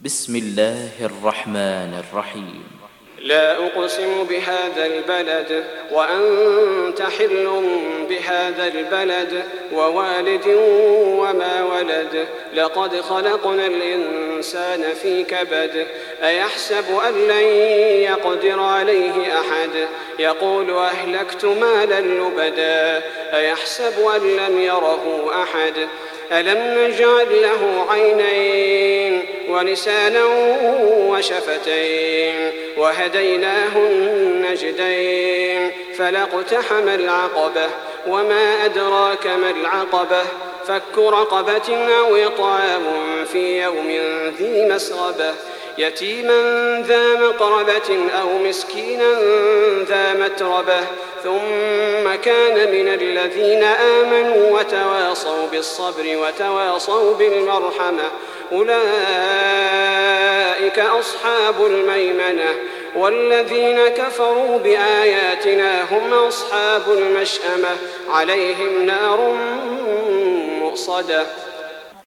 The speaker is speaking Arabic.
بسم الله الرحمن الرحيم. لا أقسم بهذا البلد وأنت حل بهذا البلد ووالد وما ولد. لقد خلقنا الإنسان في كبد. أيحسب أن لن يقدر عليه أحد. يقول أهلكت مالا لبدا. أيحسب أن لم يره أحد. ألم نجعل له عينين ولسانا وشفتين وهديناه النجدين فلاقتحم العقبة وما أدراك ما العقبة فك رقبة أو إطعام في يوم ذي مسغبة يتيما ذا مقربة أو مسكينا ذا متربة ثم كان من الذين آمنوا وتواصوا بالصبر وتواصوا بالمرحمة أولئك أصحاب الميمنة والذين كفروا بآياتنا هم أصحاب المشأمة عليهم نار مؤصدة.